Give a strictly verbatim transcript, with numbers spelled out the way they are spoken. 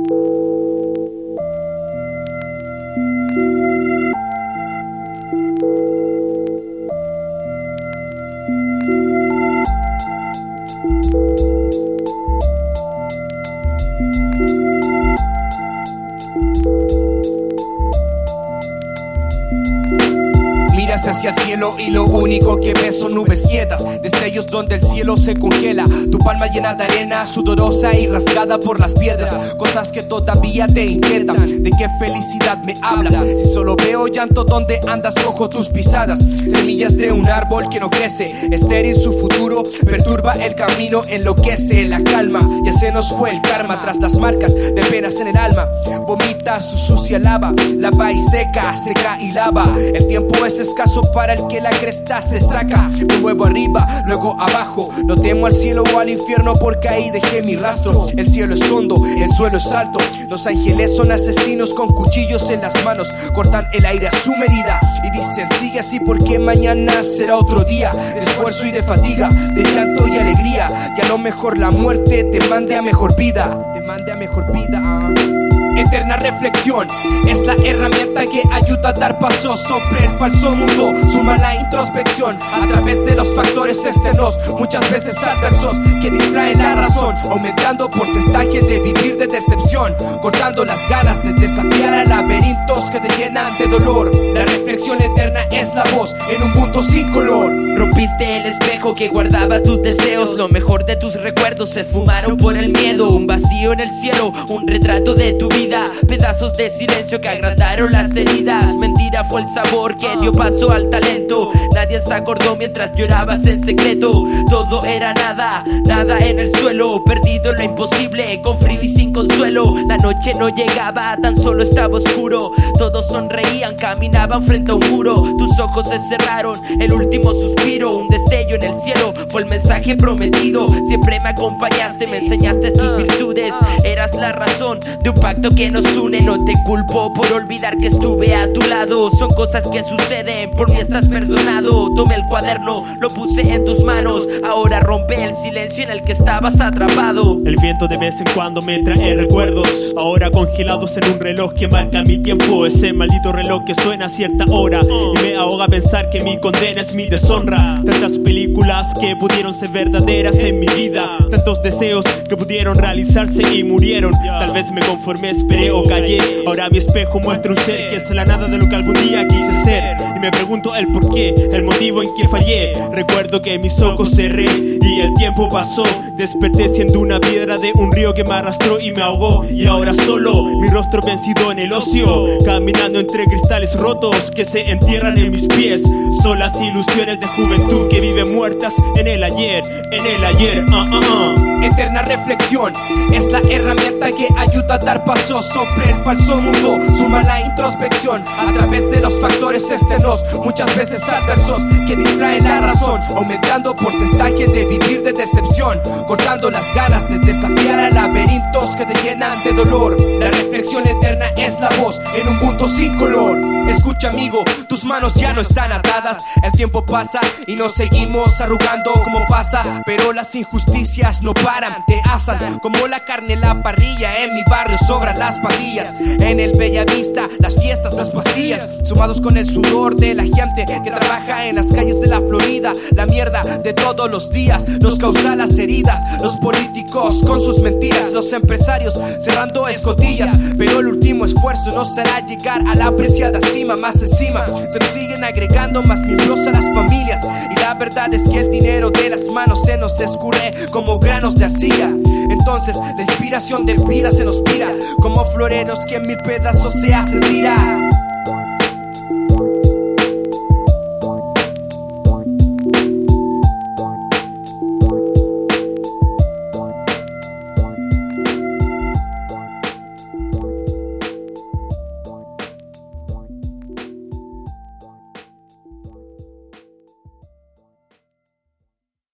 Miras hacia el cielo y lo único que ves son nubes quietas, destellos donde el cielo se congela. Tu palma llena de arena, sudorosa y rasgada por las piedras. Cosas que todavía te inquietan. ¿De qué felicidad me hablas? Si solo veo llanto donde andas, cojo tus pisadas. Semillas de un árbol que no crece, estéril su futuro, perturba el camino, enloquece la calma. Ya se nos fue el karma tras las marcas de penas en el alma. Vomita su sucia lava, lava y seca, seca y lava. El tiempo es escaso para el que la cresta se saca. Me muevo arriba, luego abajo. No temo al cielo o al infierno porque ahí dejé mi rastro. El cielo es hondo, el suelo es alto. Los ángeles son asesinos con cuchillos en las manos. Cortan el aire a su medida y dicen sigue así porque mañana será otro día de esfuerzo y de fatiga, de llanto y alegría. Y a lo mejor la muerte te mande a mejor vida, te mande a mejor vida. ah. Eterna reflexión es la herramienta que ayuda a dar pasos sobre el falso mundo. Suma la introspección a través de los factores externos, muchas veces adversos, que distraen la razón, aumentando porcentaje de vivir de decepción, cortando las ganas de desafiar a laberintos que te llenan de dolor. La reflexión eterna es la voz en un mundo sin color. Rompiste el espejo que guardaba tus deseos, lo mejor de tus recuerdos se esfumaron por el miedo. Un vacío en el cielo, un retrato de tu vida, pedazos de silencio que agrandaron las heridas. Mentira fue el sabor que dio paso al talento. Nadie se acordó mientras llorabas en secreto. Todo era nada, nada en el suelo, perdido en lo imposible, con frío y sin consuelo. La noche no llegaba, tan solo estaba oscuro. Todos sonreían, caminaban frente a un muro. Tus ojos se cerraron, el último suspiro, un destello en el cielo, fue el mensaje prometido. Siempre me acompañaste, me enseñaste tus virtudes. Eras la razón de un pacto que nos une. No te culpo por olvidar que estuve a tu lado. Son cosas que suceden, por mí estás perdonado. Tomé el cuaderno, lo puse en tus manos. Ahora rompe el silencio en el que estabas atrapado. El viento de vez en cuando me trae recuerdos, ahora congelados en un reloj que marca mi tiempo. Ese maldito reloj que suena a cierta hora y me ahoga pensar que mi condena es mi deshonra. Tantas películas que pudieron ser verdaderas en mi vida, tantos deseos que pudieron realizarse y murieron. Tal vez me conformé, esperé o callé. Ahora mi espejo muestra un ser que es la nada de lo que algún día quise ser. Y me pregunto el porqué, el motivo en que fallé. Recuerdo que mis ojos cerré y el tiempo pasó. Desperté siendo una piedra de un río que me arrastró y me ahogó. Y ahora solo, mi rostro vencido en el ocio, caminando entre cristales rotos que se entierran en mis pies. Son las ilusiones de juventud que viven muertas en el ayer, en el ayer. uh, uh, uh. Eterna reflexión es la herramienta que ayuda a dar pasos sobre el falso mundo. Suma la introspección a través de los factores externos, muchas veces adversos, que distraen la razón, aumentando porcentaje de vivir de decepción, cortando las ganas de desafiar a laberintos que te llenan de dolor. La reflexión eterna es la voz en un mundo sin color. Escucha amigo, tus manos ya no están atadas. El tiempo pasa y nos seguimos arrugando como pasa, pero las injusticias no paran, te asan como la carne en la parrilla. En mi barrio sobran las pandillas, en el Bellavista las fiestas, las pastillas, sumados con el sudor de la gente que trabaja en las calles de la Florida. La mierda de todos los días nos causa las heridas. Los políticos con sus mentiras, los empresarios cerrando escotillas, pero el último esfuerzo no será llegar a la apreciada cima. Más encima se nos siguen agregando más miembros a las familias, y la verdad es que el dinero de las manos se nos escurre como granos de arcilla. Entonces la inspiración de vida se nos pira como floreros que en mil pedazos se hacen tirar.